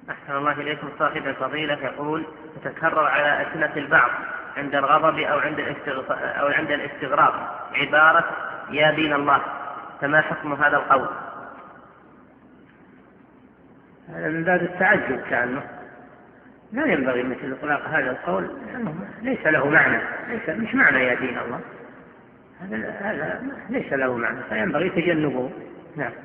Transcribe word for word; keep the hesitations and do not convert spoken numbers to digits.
أحسن الله إليكم. صاحب الفضيلة يقول تتكرر على ألسنة البعض عند الغضب أو عند أو عند الاستغراب عبارة يا دين الله، فما حكم هذا القول؟ هذا من باب التعجب كأنه لا ينبغي مثل إطلاق هذا القول، ليس له معنى، ليس مش معنى يا دين الله، هذا هذا ليس له معنى، فينبغي تجنبه. نعم.